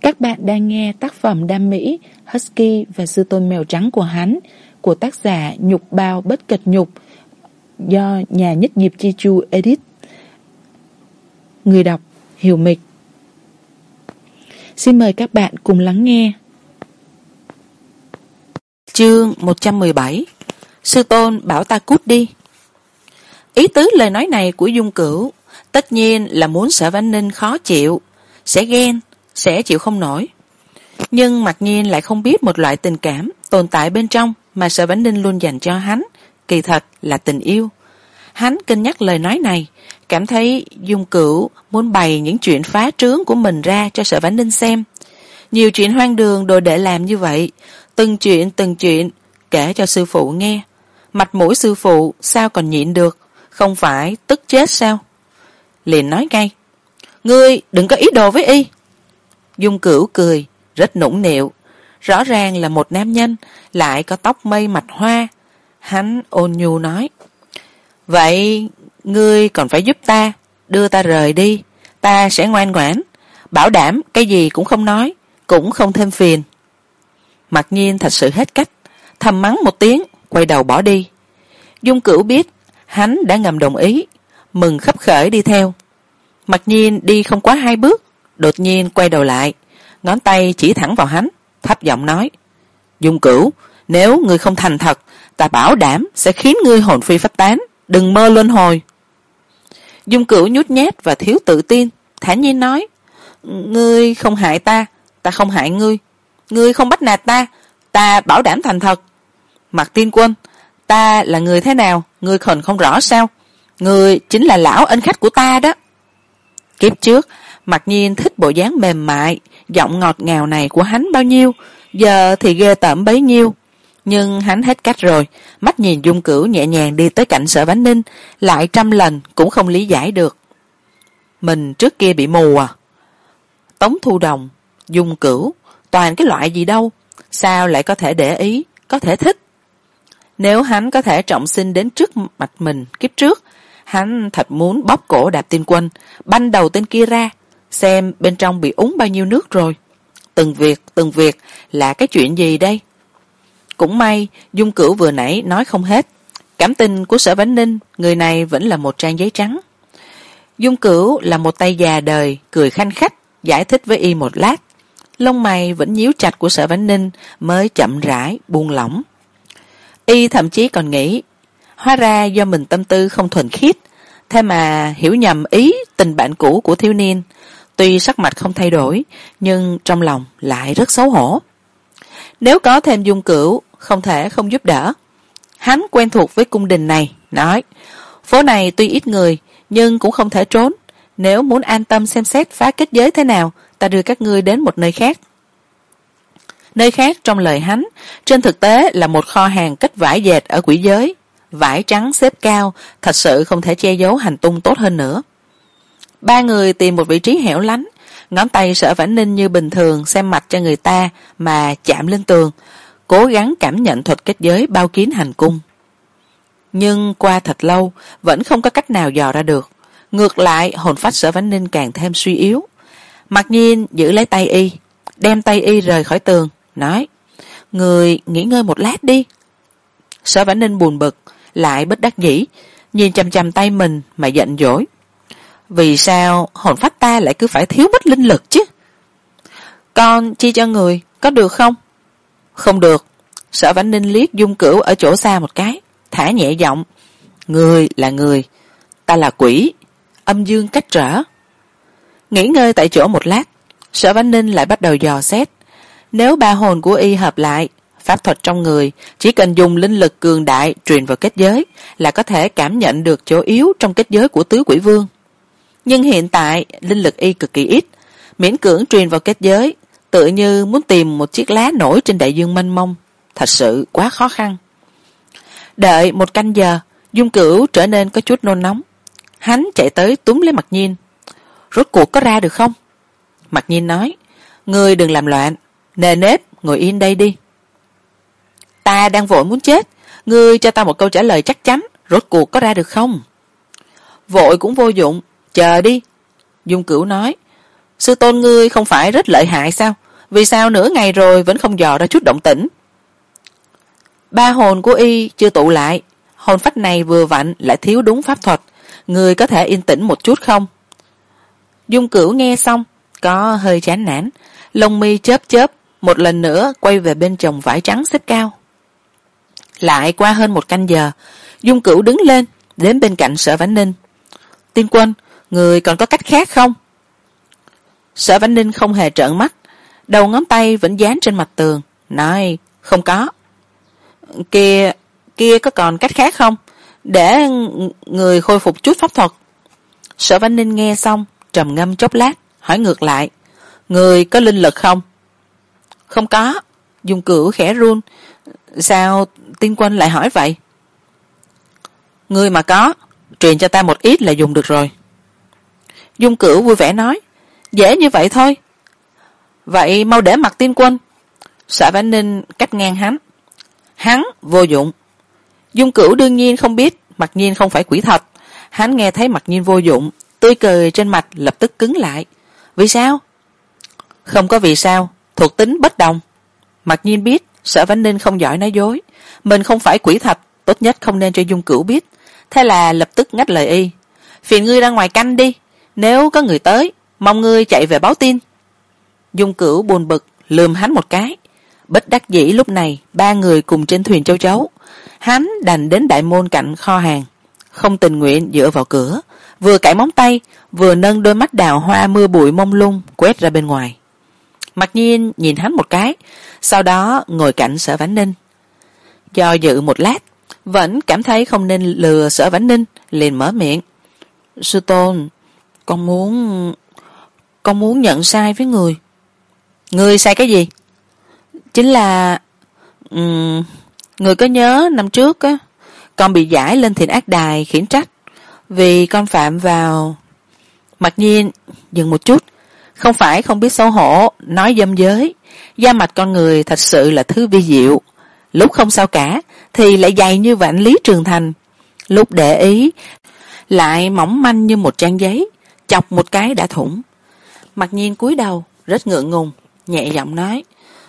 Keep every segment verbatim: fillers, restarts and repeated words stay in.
Các bạn đang nghe tác phẩm đam mỹ Husky và Sư Tôn Mèo Trắng của hắn của tác giả Nhục Bao Bất Cật Nhục do nhà Nhất Nghiệp Chi Chu edit. Người đọc Hiểu Mịch. Xin mời các bạn cùng lắng nghe. Chương một trăm mười bảy. Sư Tôn bảo ta cút đi. Ý tứ lời nói này của Dung Cửu tất nhiên là muốn Sở Vãn Ninh khó chịu, sẽ ghen, sẽ chịu không nổi. Nhưng mặc nhiên lại không biết một loại tình cảm tồn tại bên trong mà Sở Vãn Ninh luôn dành cho hắn, kỳ thật là tình yêu. Hắn cân nhắc lời nói này, cảm thấy Dung Cửu muốn bày những chuyện phá trướng của mình ra cho Sở Vãn Ninh xem. Nhiều chuyện hoang đường đồ đệ làm như vậy, từng chuyện từng chuyện kể cho sư phụ nghe. Mặt mũi sư phụ sao còn nhịn được, không phải tức chết sao? Liền nói ngay: ngươi đừng có ý đồ với y. Dung Cửu cười rất nũng nịu, rõ ràng là một nam nhân lại có tóc mây mặt hoa. Hắn ôn nhu nói: vậy ngươi còn phải giúp ta, đưa ta rời đi, ta sẽ ngoan ngoãn, bảo đảm cái gì cũng không nói, cũng không thêm phiền. Mặc nhiên thật sự hết cách, thầm mắng một tiếng, quay đầu bỏ đi. Dung Cửu biết hắn đã ngầm đồng ý, mừng khấp khởi đi theo. Mặc nhiên đi không quá hai bước, đột nhiên quay đầu lại, ngón tay chỉ thẳng vào hắn, thấp giọng nói: Dung Cửu, nếu ngươi không thành thật, ta bảo đảm sẽ khiến ngươi hồn phi phách tán, đừng mơ luân hồi. Dung Cửu nhút nhát và thiếu tự tin, thản nhiên nói: ngươi không hại ta, ta không hại ngươi, ngươi không bắt nạt ta, ta bảo đảm thành thật. Mạc Tiên Quân, ta là người thế nào, ngươi còn không rõ sao? Ngươi chính là lão ân khách của ta đó. Kiếp trước Mặc nhiên thích bộ dáng mềm mại, giọng ngọt ngào này của hắn bao nhiêu, giờ thì ghê tởm bấy nhiêu. Nhưng hắn hết cách rồi, mắt nhìn Dung Cửu nhẹ nhàng đi tới cạnh Sở Vãn Ninh, lại trăm lần cũng không lý giải được. Mình trước kia bị mù à? Tống Thu Đồng, Dung Cửu, toàn cái loại gì đâu, sao lại có thể để ý, có thể thích? Nếu hắn có thể trọng sinh đến trước mặt mình kiếp trước, hắn thật muốn bóp cổ Đạp Tiên Quân, banh đầu tên kia ra, xem bên trong bị úng bao nhiêu nước rồi. Từng việc, từng việc là cái chuyện gì đây? Cũng may Dung Cửu vừa nãy nói không hết. Cảm tình của Sở Vãn Ninh, người này vẫn là một trang giấy trắng. Dung Cửu là một tay già đời, cười khanh khách, giải thích với y một lát. Lông mày vẫn nhíu chặt của Sở Vãn Ninh mới chậm rãi buông lỏng. Y thậm chí còn nghĩ, hóa ra do mình tâm tư không thuần khiết, thế mà hiểu nhầm ý tình bạn cũ của thiếu niên. Tuy sắc mặt không thay đổi, nhưng trong lòng lại rất xấu hổ. Nếu có thêm Dung Cửu, không thể không giúp đỡ. Hắn quen thuộc với cung đình này, nói: phố này tuy ít người, nhưng cũng không thể trốn. Nếu muốn an tâm xem xét phá kết giới thế nào, ta đưa các ngươi đến một nơi khác. Nơi khác trong lời hắn, trên thực tế là một kho hàng cất vải dệt ở quỷ giới. Vải trắng xếp cao, thật sự không thể che giấu hành tung tốt hơn nữa. Ba người tìm một vị trí hẻo lánh, ngón tay Sở Vãn Ninh như bình thường xem mặt cho người ta mà chạm lên tường, cố gắng cảm nhận thuật kết giới bao kín hành cung. Nhưng qua thật lâu vẫn không có cách nào dò ra được, ngược lại hồn phách Sở Vãn Ninh càng thêm suy yếu. Mặc nhiên giữ lấy tay y, đem tay y rời khỏi tường, nói: người nghỉ ngơi một lát đi. Sở Vãn Ninh buồn bực lại bất đắc dĩ, nhìn chằm chằm tay mình mà giận dỗi: vì sao hồn phách ta lại cứ phải thiếu mất linh lực chứ? Con chi cho người, có được không? Không được. Sở Vãn Ninh liếc Dung Cửu ở chỗ xa một cái, thả nhẹ giọng: người là người, ta là quỷ, âm dương cách trở. Nghỉ ngơi tại chỗ một lát, Sở Vãn Ninh lại bắt đầu dò xét. Nếu ba hồn của y hợp lại, pháp thuật trong người chỉ cần dùng linh lực cường đại truyền vào kết giới là có thể cảm nhận được chỗ yếu trong kết giới của tứ quỷ vương. Nhưng hiện tại linh lực y cực kỳ ít, miễn cưỡng truyền vào kết giới tự như muốn tìm một chiếc lá nổi trên đại dương mênh mông, thật sự quá khó khăn. Đợi một canh giờ, Dung Cửu trở nên có chút nôn nóng. Hắn chạy tới túm lấy Mặc Nhiên: rốt cuộc có ra được không? Mặc Nhiên nói: ngươi đừng làm loạn, nề nếp ngồi yên đây đi. Ta đang vội muốn chết, ngươi cho ta một câu trả lời chắc chắn, rốt cuộc có ra được không? Vội cũng vô dụng, chờ đi. Dung Cửu nói: Sư tôn ngươi không phải rất lợi hại sao? Vì sao nửa ngày rồi vẫn không dò ra chút động tĩnh? Ba hồn của y chưa tụ lại, hồn phách này vừa vặn lại thiếu đúng pháp thuật, người có thể yên tĩnh một chút không? Dung Cửu nghe xong có hơi chán nản, lông mi chớp chớp, một lần nữa quay về bên chồng vải trắng xếp cao. Lại qua hơn một canh giờ, Dung Cửu đứng lên đến bên cạnh Sở Vãn Ninh. Tiên Quân, người còn có cách khác không? Sở Vãn Ninh không hề trợn mắt, đầu ngón tay vẫn dán trên mặt tường, nói không có. Kia kia có còn cách khác không, để người khôi phục chút pháp thuật? Sở Vãn Ninh nghe xong trầm ngâm chốc lát, hỏi ngược lại, người có linh lực không? Không có. Dung Cửu khẽ run. Sao Tiên Quân lại hỏi vậy? Người mà có, truyền cho ta một ít là dùng được rồi. Dung Cửu vui vẻ nói, dễ như vậy thôi. Vậy mau để mặt Tiên Quân. Sở Vãn Ninh cắt ngang hắn. Hắn vô dụng. Dung Cửu đương nhiên không biết Mặc Nhiên không phải quỷ thật. Hắn nghe thấy Mặc Nhiên vô dụng, tươi cười trên mặt lập tức cứng lại. Vì sao? Không có vì sao, thuộc tính bất đồng. Mặc Nhiên biết Sở Vãn Ninh không giỏi nói dối, mình không phải quỷ thật, tốt nhất không nên cho Dung Cửu biết. Thế là lập tức ngắt lời y, phiền ngươi ra ngoài canh đi, nếu có người tới mong ngươi chạy về báo tin. Dung Cửu buồn bực lườm hắn một cái. Bất đắc dĩ lúc này ba người cùng trên thuyền châu chấu, hắn đành đến đại môn cạnh kho hàng, không tình nguyện dựa vào cửa, vừa cạy móng tay vừa nâng đôi mắt đào hoa mưa bụi mông lung quét ra bên ngoài. Mặc Nhiên nhìn hắn một cái, sau đó ngồi cạnh Sở Vãn Ninh. Do dự một lát vẫn cảm thấy không nên lừa Sở Vãn Ninh, liền mở miệng. Sư tôn, con muốn con muốn nhận sai với người. Người sai cái gì? Chính là um, người có nhớ năm trước á, con bị giải lên Thiện Ác Đài khiển trách vì con phạm vào. Mặc Nhiên dừng một chút, không phải không biết xấu hổ nói dâm giới, da mặt con người thật sự là thứ vi diệu, lúc không sao cả thì lại dày như vạn lý trường thành, lúc để ý lại mỏng manh như một trang giấy, chọc một cái đã thủng. Mặc Nhiên cúi đầu rất ngượng ngùng, nhẹ giọng nói,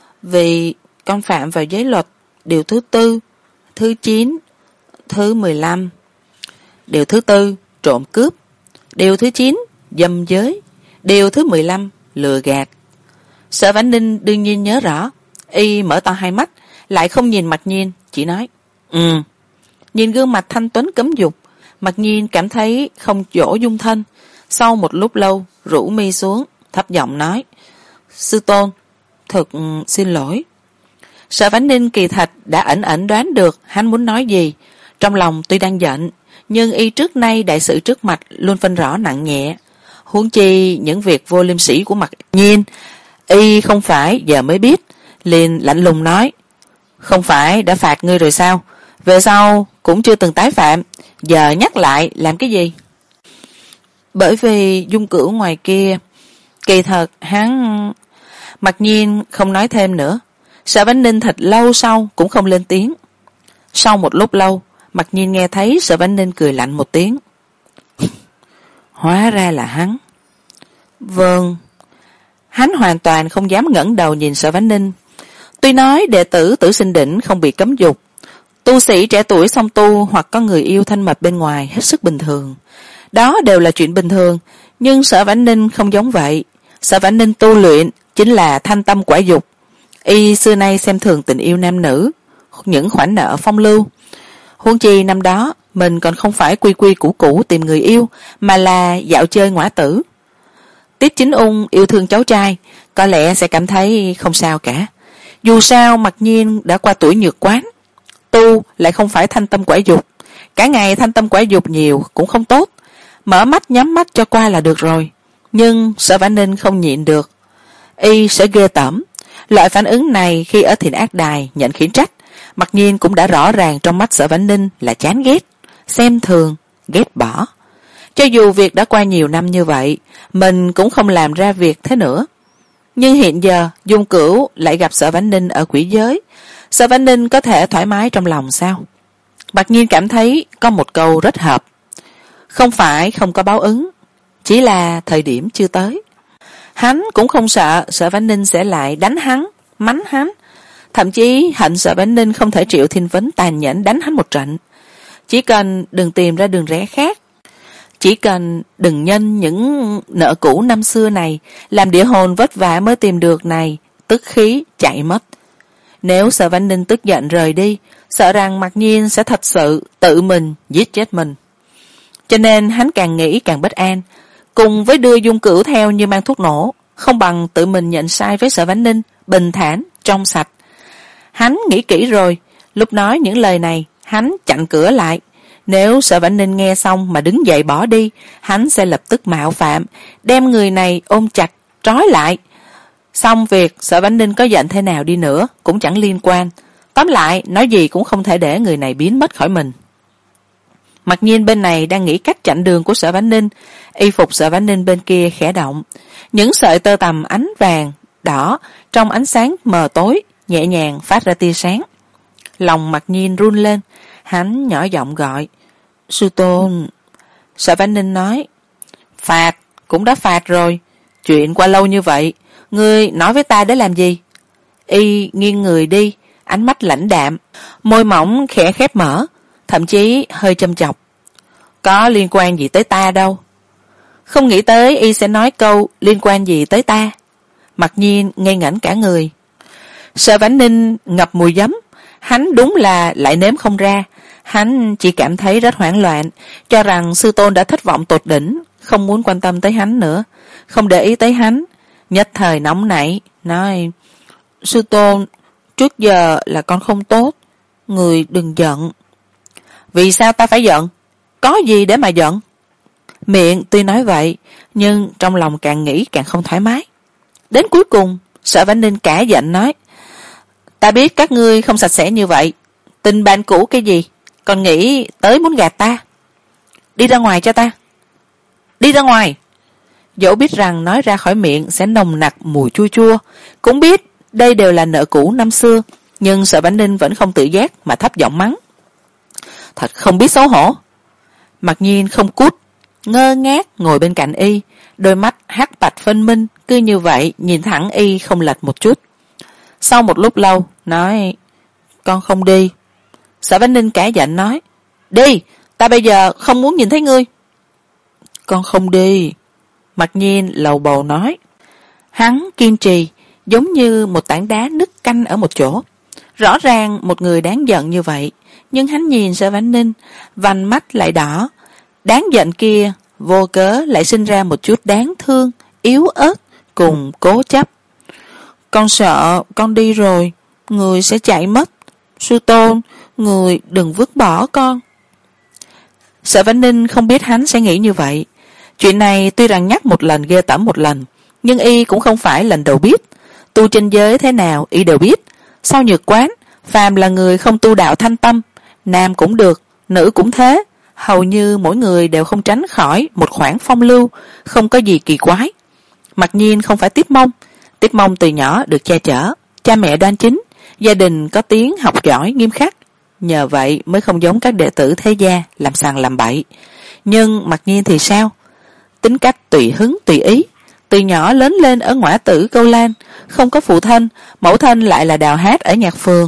vì con phạm vào giới luật điều thứ tư, thứ chín, thứ mười lăm. Điều thứ tư trộm cướp, điều thứ chín dâm giới, điều thứ mười lăm lừa gạt. Sở Vãn Ninh đương nhiên nhớ rõ, y mở to hai mắt, lại không nhìn Mặc Nhiên, chỉ nói ừ. Nhìn gương mặt thanh tuấn cấm dục, Mặc Nhiên cảm thấy không chỗ dung thân. Sau một lúc lâu rũ mi xuống, thấp giọng nói, sư tôn, thật xin lỗi. Sở Vãn Ninh kỳ thật đã ẩn ẩn đoán được hắn muốn nói gì, trong lòng tuy đang giận, nhưng y trước nay đại sự trước mặt luôn phân rõ nặng nhẹ, huống chi những việc vô liêm sỉ của Mặc Nhiên y không phải giờ mới biết, liền lạnh lùng nói, không phải đã phạt ngươi rồi sao, về sau cũng chưa từng tái phạm, giờ nhắc lại làm cái gì? Bởi vì Dung Cửu ngoài kia kỳ thật hắn. Mặc Nhiên không nói thêm nữa. Sở Vãn Ninh thật lâu sau cũng không lên tiếng. Sau một lúc lâu, Mặc Nhiên nghe thấy Sở Vãn Ninh cười lạnh một tiếng. Hóa ra là hắn. Vâng. Hắn hoàn toàn không dám ngẩng đầu nhìn Sở Vãn Ninh. Tuy nói đệ tử Tử Sinh Đỉnh không bị cấm dục, tu sĩ trẻ tuổi song tu hoặc có người yêu thanh mật bên ngoài hết sức bình thường, đó đều là chuyện bình thường, nhưng Sở Vãn Ninh không giống vậy. Sở Vãn Ninh tu luyện chính là thanh tâm quả dục, y xưa nay xem thường tình yêu nam nữ, những khoản nợ phong lưu. Huống chi năm đó mình còn không phải quy quy củ củ tìm người yêu, mà là dạo chơi ngõa tử. Tiết Chính Ung yêu thương cháu trai, có lẽ sẽ cảm thấy không sao cả. Dù sao Mặc Nhiên đã qua tuổi nhược quán, tu lại không phải thanh tâm quả dục, cả ngày thanh tâm quả dục nhiều cũng không tốt, mở mắt nhắm mắt cho qua là được rồi. Nhưng Sở Vãn Ninh không nhịn được, y sẽ ghê tởm. Loại phản ứng này khi ở Thiện Ác Đài nhận khiển trách, Mặc Nhiên cũng đã rõ ràng trong mắt Sở Vãn Ninh là chán ghét, xem thường, ghét bỏ. Cho dù việc đã qua nhiều năm như vậy, mình cũng không làm ra việc thế nữa. Nhưng hiện giờ Dung Cửu lại gặp Sở Vãn Ninh ở quỷ giới, Sở Vãn Ninh có thể thoải mái trong lòng sao? Mặc Nhiên cảm thấy có một câu rất hợp, không phải không có báo ứng, chỉ là thời điểm chưa tới. Hắn cũng không sợ Sở Vãn Ninh sẽ lại đánh hắn, mắng hắn, thậm chí hận Sở Vãn Ninh không thể Triệu Thiên Vấn tàn nhẫn đánh hắn một trận. Chỉ cần đừng tìm ra đường rẽ khác, chỉ cần đừng nhân những nợ cũ năm xưa này làm địa hồn vất vả mới tìm được này tức khí chạy mất. Nếu Sở Vãn Ninh tức giận rời đi, sợ rằng Mặc Nhiên sẽ thật sự tự mình giết chết mình. Cho nên hắn càng nghĩ càng bất an, cùng với đưa Dung Cửu theo như mang thuốc nổ, không bằng tự mình nhận sai với Sở Vãn Ninh, bình thản, trong sạch. Hắn nghĩ kỹ rồi, lúc nói những lời này, hắn chặn cửa lại. Nếu Sở Vãn Ninh nghe xong mà đứng dậy bỏ đi, hắn sẽ lập tức mạo phạm, đem người này ôm chặt, trói lại. Xong việc, Sở Vãn Ninh có giận thế nào đi nữa, cũng chẳng liên quan. Tóm lại, nói gì cũng không thể để người này biến mất khỏi mình. Mặc Nhiên bên này đang nghĩ cách chặn đường của Sở Vãn Ninh, y phục Sở Vãn Ninh bên kia khẽ động. Những sợi tơ tằm ánh vàng, đỏ, trong ánh sáng mờ tối, nhẹ nhàng phát ra tia sáng. Lòng Mặc Nhiên run lên, hắn nhỏ giọng gọi, sư tôn. Sở Vãn Ninh nói, phạt, cũng đã phạt rồi, chuyện qua lâu như vậy, ngươi nói với ta để làm gì? Y nghiêng người đi, ánh mắt lãnh đạm, môi mỏng khẽ khép mở, thậm chí hơi châm chọc. Có liên quan gì tới ta đâu. Không nghĩ tới y sẽ nói câu liên quan gì tới ta. Mặc Nhiên ngây ngẩn cả người. Sở Vãn Ninh ngập mùi giấm, hắn đúng là lại nếm không ra. Hắn chỉ cảm thấy rất hoảng loạn, cho rằng sư tôn đã thất vọng tột đỉnh, không muốn quan tâm tới hắn nữa, không để ý tới hắn. Nhất thời nóng nảy, nói, sư tôn, trước giờ là con không tốt, người đừng giận. Vì sao ta phải giận? Có gì để mà giận? Miệng tuy nói vậy, nhưng trong lòng càng nghĩ càng không thoải mái. Đến cuối cùng, Sở Vãn Ninh cả giận nói, ta biết các ngươi không sạch sẽ như vậy, tình bạn cũ cái gì, còn nghĩ tới muốn gạt ta. Đi ra ngoài cho ta. Đi ra ngoài. Dẫu biết rằng nói ra khỏi miệng sẽ nồng nặc mùi chua chua, cũng biết đây đều là nợ cũ năm xưa, nhưng Sở Vãn Ninh vẫn không tự giác mà thấp giọng mắng. Thật không biết xấu hổ. Mặc Nhiên không cút, ngơ ngác ngồi bên cạnh y, đôi mắt hắc bạch phân minh, cứ như vậy nhìn thẳng y không lệch một chút. Sau một lúc lâu, nói, con không đi. Sở Vãn Ninh cả giận nói, đi, ta bây giờ không muốn nhìn thấy ngươi. Con không đi. Mặc Nhiên lầu bầu nói. Hắn kiên trì, giống như một tảng đá nứt canh ở một chỗ. Rõ ràng một người đáng giận như vậy, nhưng hắn nhìn Sở Vãn Ninh, vành mắt lại đỏ. Đáng giận kia, vô cớ lại sinh ra một chút đáng thương, yếu ớt, cùng cố chấp. Con sợ con đi rồi, người sẽ chạy mất. Sư tôn, người đừng vứt bỏ con. Sở Vãn Ninh không biết hắn sẽ nghĩ như vậy. Chuyện này tuy rằng nhắc một lần ghê tởm một lần, nhưng y cũng không phải lần đầu biết. Tu trên giới thế nào y đều biết. Sau Nhược Quán, phàm là người không tu đạo thanh tâm, nam cũng được, nữ cũng thế, hầu như mỗi người đều không tránh khỏi một khoảng phong lưu, không có gì kỳ quái. Mặc Nhiên không phải Tiếp Mông. Tiếp Mông từ nhỏ được che chở, cha mẹ đoan chính, gia đình có tiếng học giỏi nghiêm khắc, nhờ vậy mới không giống các đệ tử thế gia làm sằng làm bậy. Nhưng Mặc Nhiên thì sao? Tính cách tùy hứng tùy ý, từ nhỏ lớn lên ở ngõa tử Câu Lan, không có phụ thân, mẫu thân lại là đào hát ở nhạc phường.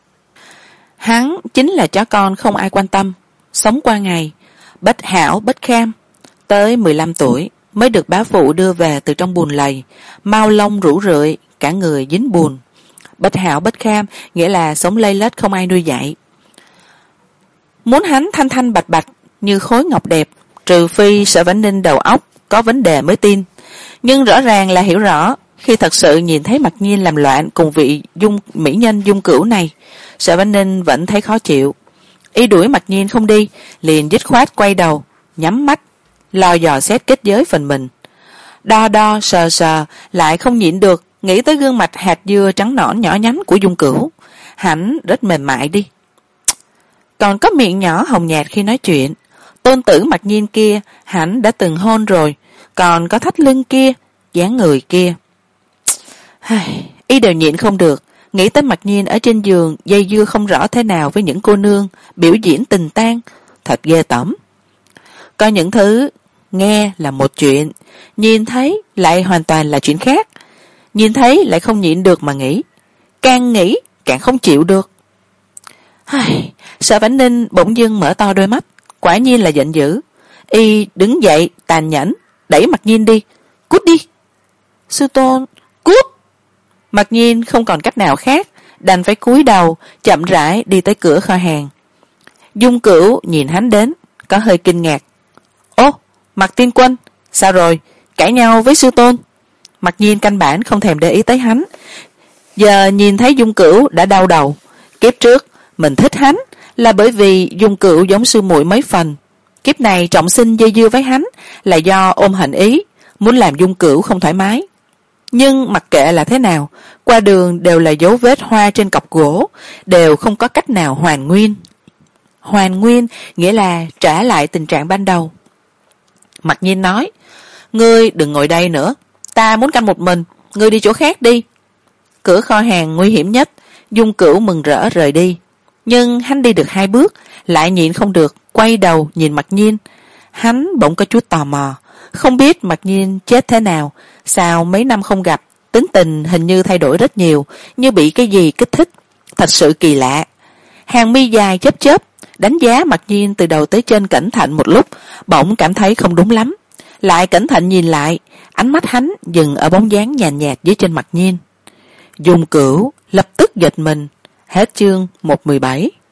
Hắn chính là chó con không ai quan tâm, sống qua ngày, bất hảo bất kham. Tới mười lăm tuổi mới được bá phụ đưa về từ trong bùn lầy, mau lông rũ rượi, cả người dính bùn. Bất hảo bất kham nghĩa là sống lây lết không ai nuôi dạy. Muốn hắn thanh thanh bạch bạch như khối ngọc đẹp, trừ phi Sở Vãn Ninh đầu óc có vấn đề mới tin. Nhưng rõ ràng là hiểu rõ, khi thật sự nhìn thấy Mặc Nhiên làm loạn cùng vị dung mỹ nhân Dung Cửu này, Sở Vãn Ninh vẫn thấy khó chịu. Y đuổi Mặc Nhiên không đi, liền dứt khoát quay đầu, nhắm mắt, lo dò xét kết giới phần mình. Đo đo sờ sờ, lại không nhịn được, nghĩ tới gương mặt hạt dưa trắng nõn nhỏ nhắn của Dung Cửu. Hắn rất mềm mại đi. Còn có miệng nhỏ hồng nhạt khi nói chuyện. Tôn tử Mặc Nhiên kia, hắn đã từng hôn rồi. Còn có thắt lưng kia, dáng người kia. Y đều nhịn không được, nghĩ tới Mặc Nhiên ở trên giường dây dưa không rõ thế nào với những cô nương, biểu diễn tình tang, thật ghê tởm. Có những thứ nghe là một chuyện, nhìn thấy lại hoàn toàn là chuyện khác. Nhìn thấy lại không nhịn được mà nghĩ, càng nghĩ càng không chịu được. Ai, Sở Vãn Ninh bỗng dưng mở to đôi mắt, quả nhiên là giận dữ. Y đứng dậy tàn nhẫn đẩy Mặc Nhiên đi. Cút đi. Sư tôn, cút. Mặc Nhiên không còn cách nào khác, đành phải cúi đầu chậm rãi đi tới cửa kho hàng. Dung Cửu nhìn hắn đến, có hơi kinh ngạc. Ô, Mặc tiên quân, sao rồi, cãi nhau với sư tôn? Mặc Nhiên căn bản không thèm để ý tới hắn. Giờ nhìn thấy Dung Cửu đã đau đầu. Kiếp trước mình thích hắn là bởi vì Dung Cửu giống sư muội mấy phần. Kiếp này trọng sinh dây dưa với hắn là do ôm hận ý, muốn làm Dung Cửu không thoải mái. Nhưng mặc kệ là thế nào, qua đường đều là dấu vết hoa trên cọc gỗ, đều không có cách nào hoàn nguyên. Hoàn nguyên nghĩa là trả lại tình trạng ban đầu. Mặc Nhiên nói, ngươi đừng ngồi đây nữa, ta muốn canh một mình, ngươi đi chỗ khác đi. Cửa kho hàng nguy hiểm nhất, Dung Cửu mừng rỡ rời đi. Nhưng hắn đi được hai bước, lại nhịn không được, quay đầu nhìn Mặc Nhiên. Hắn bỗng có chút tò mò, không biết Mặc Nhiên chết thế nào, sao mấy năm không gặp, tính tình hình như thay đổi rất nhiều, như bị cái gì kích thích, thật sự kỳ lạ. Hàng mi dài chớp chớp, đánh giá Mặc Nhiên từ đầu tới chân cẩn thận một lúc, bỗng cảm thấy không đúng lắm. Lại cẩn thận nhìn lại, ánh mắt hắn dừng ở bóng dáng nhàn nhạt dưới chân Mặc Nhiên. Dung Cửu lập tức giật mình. Hết chương một mười bảy.